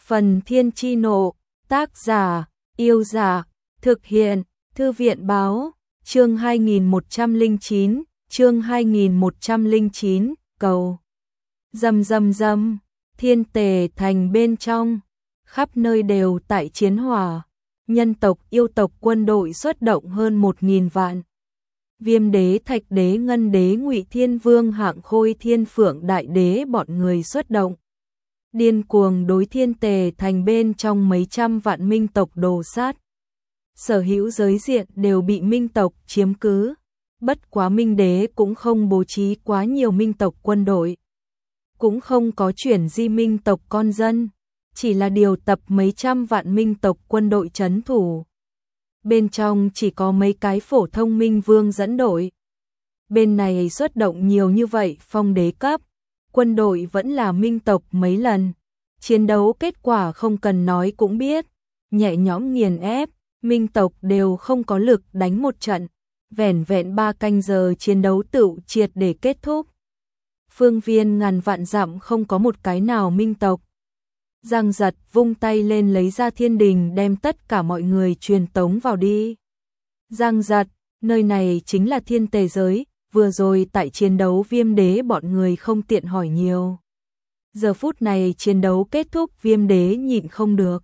Phần Thiên Chi Nộ, tác giả, Yêu Giả, thực hiện, Thư viện Báo, chương 2109, chương 2109, cầu. Rầm rầm rầm, Thiên Tề Thành bên trong, khắp nơi đều tại chiến hỏa, nhân tộc yêu tộc quân đội xuất động hơn 1000 vạn. Viêm đế, Thạch đế, Ngân đế, Ngụy Thiên Vương, Hạng Khôi, Thiên Phượng đại đế bọn người xuất động. Điên cuồng đối Thiên Tề Thành bên trong mấy trăm vạn minh tộc đồ sát. Sở hữu giới diện đều bị minh tộc chiếm cứ. Bất quá minh đế cũng không bố trí quá nhiều minh tộc quân đội. Cũng không có chuyển di minh tộc con dân. Chỉ là điều tập mấy trăm vạn minh tộc quân đội trấn thủ. Bên trong chỉ có mấy cái phổ thông minh vương dẫn đội. Bên này xuất động nhiều như vậy phong đế cấp. Quân đội vẫn là minh tộc mấy lần. Chiến đấu kết quả không cần nói cũng biết. Nhẹ nhõm nghiền ép, minh tộc đều không có lực đánh một trận. Vẻn vẹn 3 canh giờ chiến đấu tựu triệt để kết thúc. Phương viên ngàn vạn dặm không có một cái nào minh tộc. Giang Giật vung tay lên lấy ra thiên đình đem tất cả mọi người truyền tống vào đi. Giang Giật, nơi này chính là Thiên Tề giới. Vừa rồi tại chiến đấu Viêm đế bọn người không tiện hỏi nhiều. Giờ phút này chiến đấu kết thúc, Viêm đế nhịn không được.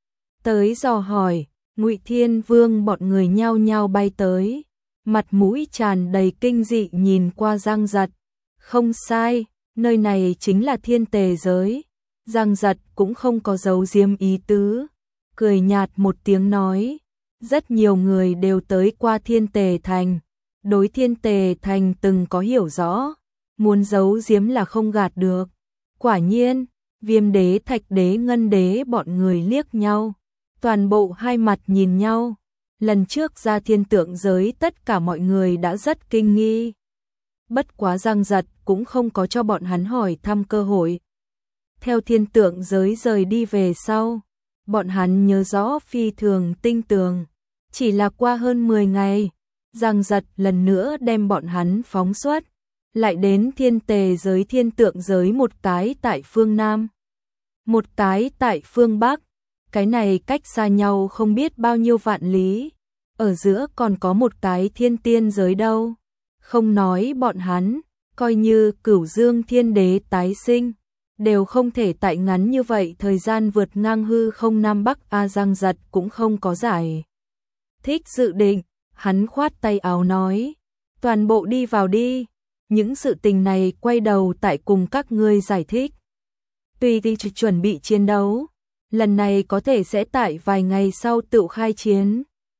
Tới dò hỏi, Ngụy Thiên Vương bọn người nhao nhao bay tới. Mặt mũi tràn đầy kinh dị nhìn qua Giang Giật. Không sai, nơi này chính là Thiên Tề giới. Giang Giật cũng không có giấu giếm ý tứ. Cười nhạt một tiếng nói. Rất nhiều người đều tới qua Thiên Tề Thành. Đối Thiên Tề Thành từng có hiểu rõ, muốn giấu giếm là không gạt được. Quả nhiên, Viêm đế, Thạch đế, Ngân đế bọn người liếc nhau, toàn bộ hai mặt nhìn nhau. Lần trước ra thiên tượng giới tất cả mọi người đã rất kinh nghi. Bất quá Giang Giật cũng không có cho bọn hắn hỏi thăm cơ hội. Theo thiên tượng giới rời đi về sau, bọn hắn nhớ rõ phi thường tinh tường. Chỉ là qua hơn 10 ngày, Giang Giật lần nữa đem bọn hắn phóng xuất, lại đến Thiên Tề giới, thiên tượng giới, một cái tại phương Nam, một cái tại phương Bắc, cái này cách xa nhau không biết bao nhiêu vạn lý, ở giữa còn có một cái thiên tiên giới đâu. Không nói bọn hắn, coi như Cửu Dương Thiên Đế tái sinh, đều không thể tại ngắn như vậy thời gian vượt ngang hư không Nam Bắc. Giang Giật cũng không có giải thích dự định. Hắn khoát tay áo nói, toàn bộ đi vào đi, những sự tình này quay đầu tại cùng các ngươi giải thích. Tùy thì chuẩn bị chiến đấu, lần này có thể sẽ tại vài ngày sau tự khai chiến.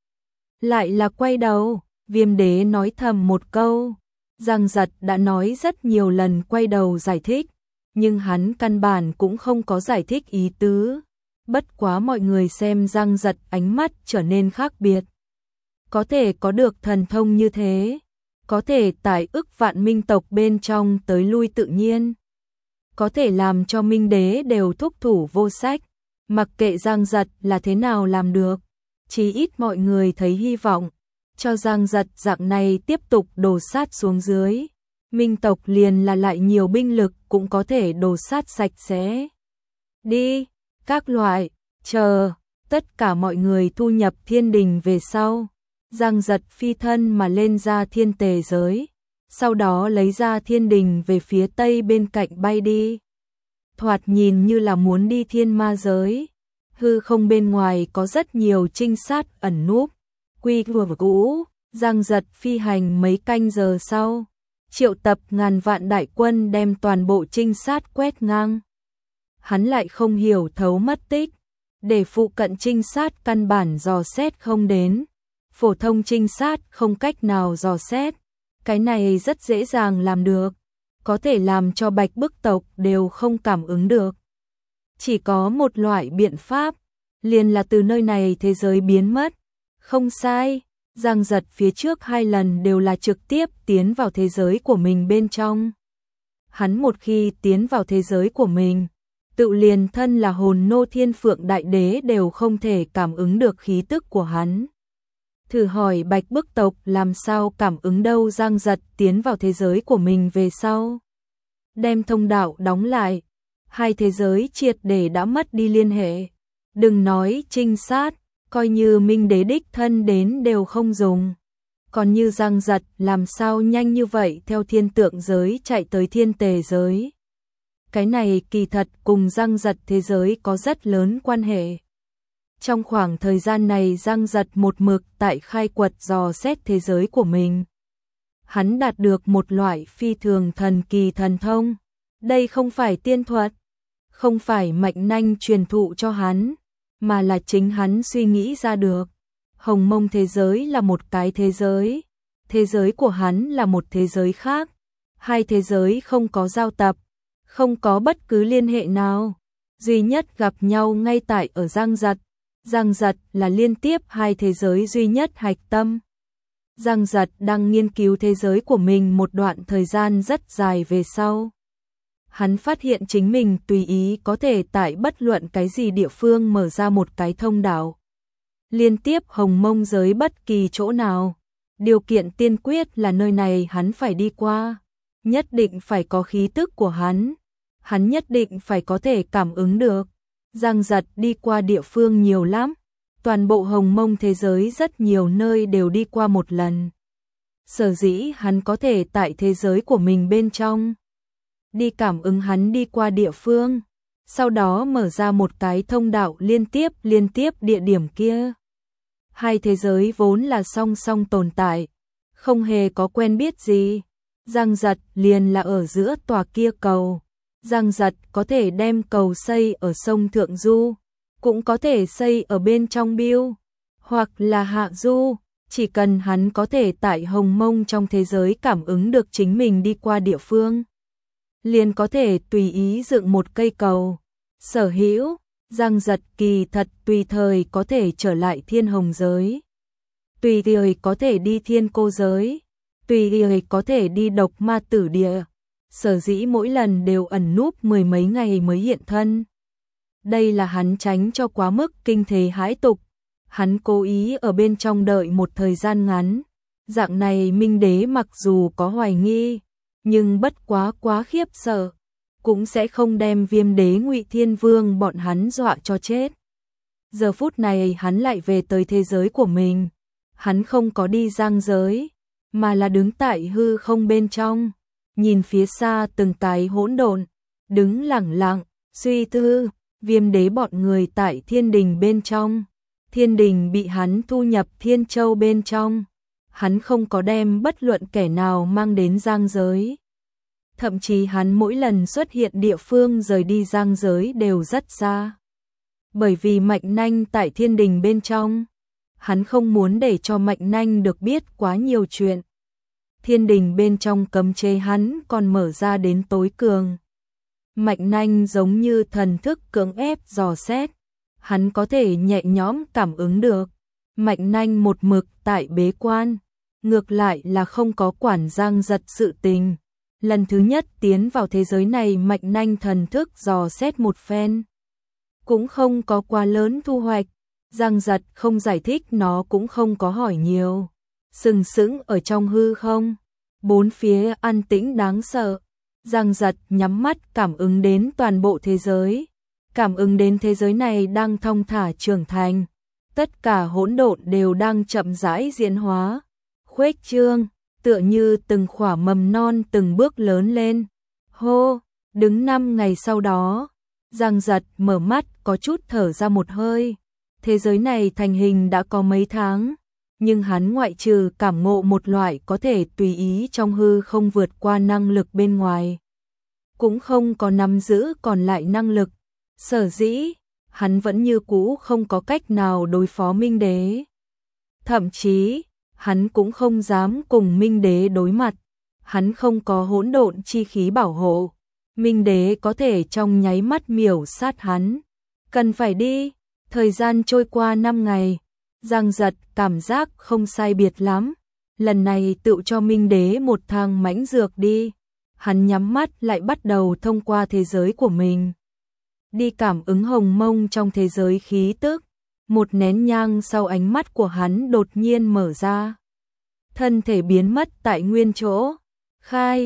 Lại là quay đầu, Viêm đế nói thầm một câu. Giang Giật đã nói rất nhiều lần quay đầu giải thích, nhưng hắn căn bản cũng không có giải thích ý tứ. Bất quá mọi người xem Giang Giật ánh mắt trở nên khác biệt. Có thể có được thần thông như thế, có thể tại ức vạn minh tộc bên trong tới lui tự nhiên, có thể làm cho minh đế đều thúc thủ vô sách. Mặc kệ Giang Giật là thế nào làm được, chí ít mọi người thấy hy vọng, cho Giang Giật dạng này tiếp tục đổ sát xuống dưới. Minh tộc liền là lại nhiều binh lực cũng có thể đổ sát sạch sẽ. Đi, các loại, chờ, tất cả mọi người thu nhập thiên đình về sau. Giang Giật phi thân mà lên ra Thiên Tề giới, sau đó lấy ra thiên đình về phía tây bên cạnh bay đi. Thoạt nhìn như là muốn đi thiên ma giới. Hư không bên ngoài có rất nhiều trinh sát ẩn núp. Quy vừa cũ, Giang Giật phi hành mấy canh giờ sau, triệu tập ngàn vạn đại quân đem toàn bộ trinh sát quét ngang. Hắn lại không hiểu thấu mất tích, để phụ cận trinh sát căn bản dò xét không đến. Phổ thông trinh sát không cách nào dò xét, cái này rất dễ dàng làm được, có thể làm cho Bạch Bức tộc đều không cảm ứng được. Chỉ có một loại biện pháp, liền là từ nơi này thế giới biến mất. Không sai, Giang Giật phía trước 2 lần đều là trực tiếp tiến vào thế giới của mình bên trong. Hắn một khi tiến vào thế giới của mình, tự liền thân là hồn nô Thiên Phượng đại đế đều không thể cảm ứng được khí tức của hắn. Thử hỏi Bạch Bức tộc làm sao cảm ứng đâu. Giang Giật tiến vào thế giới của mình về sau, đem thông đạo đóng lại, Hai thế giới triệt để đã mất đi liên hệ. Đừng nói trinh sát, coi như Minh Đế đích thân đến đều không dùng. Còn như Giang Giật làm sao nhanh như vậy theo thiên tượng giới chạy tới thiên tề giới. Cái này kỳ thật cùng Giang Giật thế giới có rất lớn quan hệ. Trong khoảng thời gian này Giang Giật một mực tại khai quật dò xét thế giới của mình. Hắn đạt được một loại phi thường thần kỳ thần thông. Đây không phải tiên thuật, không phải Mạnh Nanh truyền thụ cho hắn, mà là chính hắn suy nghĩ ra được. Hồng Mông thế giới là một cái thế giới của hắn là một thế giới khác. Hai thế giới không có giao tập, không có bất cứ liên hệ nào, duy nhất gặp nhau ngay tại ở Giang Giật. Giang Giật là liên tiếp hai thế giới duy nhất hạch tâm. Giang Giật đang nghiên cứu thế giới của mình một đoạn thời gian rất dài về sau. Hắn phát hiện chính mình tùy ý có thể tại bất luận cái gì địa phương mở ra một cái thông đạo. Liên tiếp Hồng Mông giới bất kỳ chỗ nào. Điều kiện tiên quyết là nơi này hắn phải đi qua. Nhất định phải có khí tức của hắn. Hắn nhất định phải có thể cảm ứng được. Giang Giật đi qua địa phương nhiều lắm. Toàn bộ Hồng Mông thế giới rất nhiều nơi đều đi qua một lần. Sở dĩ hắn có thể tại thế giới của mình bên trong đi cảm ứng hắn đi qua địa phương, sau đó mở ra một cái thông đạo liên tiếp địa điểm kia. Hai thế giới vốn là song song tồn tại, không hề có quen biết gì. Giang Giật liền là ở giữa tòa kia cầu. Giang Giật có thể đem cầu xây ở sông Thượng Du, cũng có thể xây ở bên trong Biêu, hoặc là Hạ Du. Chỉ cần hắn có thể tại Hồng Mông trong thế giới cảm ứng được chính mình đi qua địa phương, liền có thể tùy ý dựng một cây cầu. Sở hữu, Giang Giật kỳ thật tùy thời có thể trở lại Thiên Hồng giới, tùy thời có thể đi Thiên Cô giới, tùy thời có thể đi Độc Ma Tử địa. Sở dĩ mỗi lần đều ẩn núp mười mấy ngày mới hiện thân. Đây là hắn tránh cho quá mức kinh thế hãi tục. Hắn cố ý ở bên trong đợi một thời gian ngắn. Dạng này Minh Đế mặc dù có hoài nghi, nhưng bất quá khiếp sợ, cũng sẽ không đem Viêm Đế Ngụy Thiên Vương bọn hắn dọa cho chết. Giờ phút này hắn lại về tới thế giới của mình. Hắn không có đi Giang giới, mà là đứng tại hư không bên trong, nhìn phía xa từng cái hỗn độn, đứng lẳng lặng, suy tư. Viêm Đế bọn người tại Thiên Đình bên trong. Thiên Đình bị hắn thu nhập Thiên Châu bên trong. Hắn không có đem bất luận kẻ nào mang đến Giang giới. Thậm chí hắn mỗi lần xuất hiện địa phương rời đi Giang giới đều rất xa. Bởi vì Mạnh Nanh tại Thiên Đình bên trong, hắn không muốn để cho Mạnh Nanh được biết quá nhiều chuyện. Thiên Đình bên trong cấm chế hắn còn mở ra đến tối cường. Mạnh Nanh giống như thần thức cưỡng ép dò xét, hắn có thể nhẹ nhõm cảm ứng được. Mạnh Nanh một mực tại bế quan, ngược lại là không có quản Giang Giật sự tình. Lần thứ nhất tiến vào thế giới này Mạnh Nanh thần thức dò xét một phen, cũng không có quá lớn thu hoạch. Giang Giật không giải thích, nó cũng không có hỏi nhiều. Sừng sững ở trong hư không, bốn phía an tĩnh đáng sợ. Giang Giật nhắm mắt cảm ứng đến toàn bộ thế giới, cảm ứng đến thế giới này đang thong thả trưởng thành. Tất cả hỗn độn đều đang chậm rãi diễn hóa, khuếch trương, tựa như từng khỏa mầm non từng bước lớn lên. Hô, đứng 5 ngày sau đó, Giang Giật mở mắt có chút thở ra một hơi. Thế giới này thành hình đã có mấy tháng, nhưng hắn ngoại trừ cảm ngộ một loại có thể tùy ý trong hư không vượt qua năng lực bên ngoài, cũng không có nắm giữ còn lại năng lực. Sở dĩ, hắn vẫn như cũ không có cách nào đối phó Minh Đế. Thậm chí, hắn cũng không dám cùng Minh Đế đối mặt. Hắn không có hỗn độn chi khí bảo hộ. Minh Đế có thể trong nháy mắt miểu sát hắn. Cần phải đi. Thời gian trôi qua 5 ngày. Giang Giật cảm giác không sai biệt lắm. Lần này tự cho Minh Đế một thang mãnh dược đi. Hắn nhắm mắt lại bắt đầu thông qua thế giới của mình, đi cảm ứng Hồng Mông trong thế giới khí tức. Một nén nhang sau ánh mắt của hắn đột nhiên mở ra. Thân thể biến mất tại nguyên chỗ. Khai,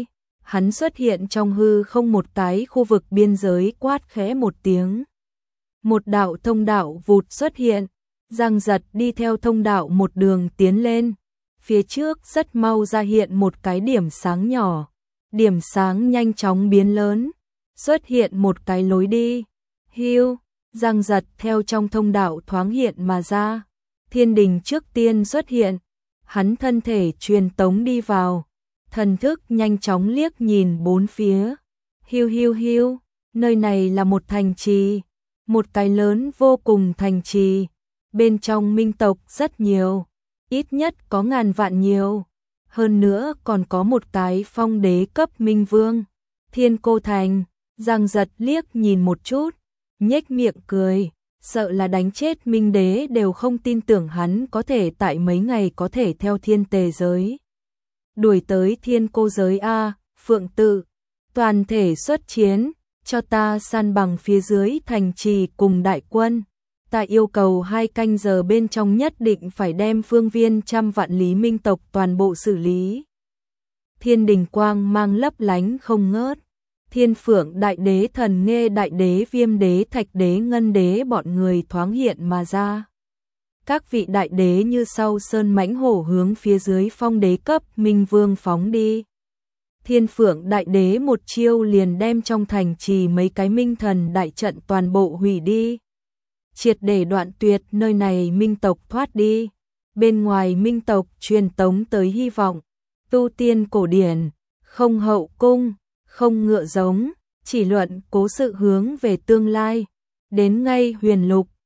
hắn xuất hiện trong hư không một cái khu vực biên giới, quát khẽ một tiếng. Một đạo thông đạo vụt xuất hiện, Giang Giật đi theo thông đạo một đường tiến lên. Phía trước rất mau ra hiện một cái điểm sáng nhỏ, điểm sáng nhanh chóng biến lớn, xuất hiện một cái lối đi. Hưu, Giang Giật theo trong thông đạo thoáng hiện mà ra. Thiên Đình trước tiên xuất hiện, hắn thân thể truyền tống đi vào, thần thức nhanh chóng liếc nhìn bốn phía. Hiu hiu hiu, nơi này là một thành trì, một cái lớn vô cùng thành trì, bên trong minh tộc rất nhiều, ít nhất có ngàn vạn nhiều, hơn nữa còn có một cái phong đế cấp minh vương. Thiên Cô Thành, Giang Giật liếc nhìn một chút, nhếch miệng cười, sợ là đánh chết minh đế đều không tin tưởng hắn có thể tại mấy ngày có thể theo thiên tề giới đuổi tới thiên cô giới a. Phượng Tự, toàn thể xuất chiến, cho ta san bằng phía dưới thành trì cùng đại quân. Ta yêu cầu 2 canh giờ bên trong nhất định phải đem phương viên trăm vạn lý minh tộc toàn bộ xử lý. Thiên đình quang mang lấp lánh không ngớt. Thiên Phượng Đại Đế, Thần Nghê Đại Đế, Viêm Đế, Thạch Đế, Ngân Đế bọn người thoáng hiện mà ra. Các vị đại đế như sau sơn mãnh hổ hướng phía dưới phong đế cấp minh vương phóng đi. Thiên Phượng Đại Đế một chiêu liền đem trong thành trì mấy cái minh thần đại trận toàn bộ hủy đi, triệt để đoạn tuyệt nơi này minh tộc thoát đi. Bên ngoài minh tộc truyền tống tới hy vọng, tu tiên cổ điển, không hậu cung, không ngựa giống, chỉ luận cố sự hướng về tương lai. Đến ngay huyền lục,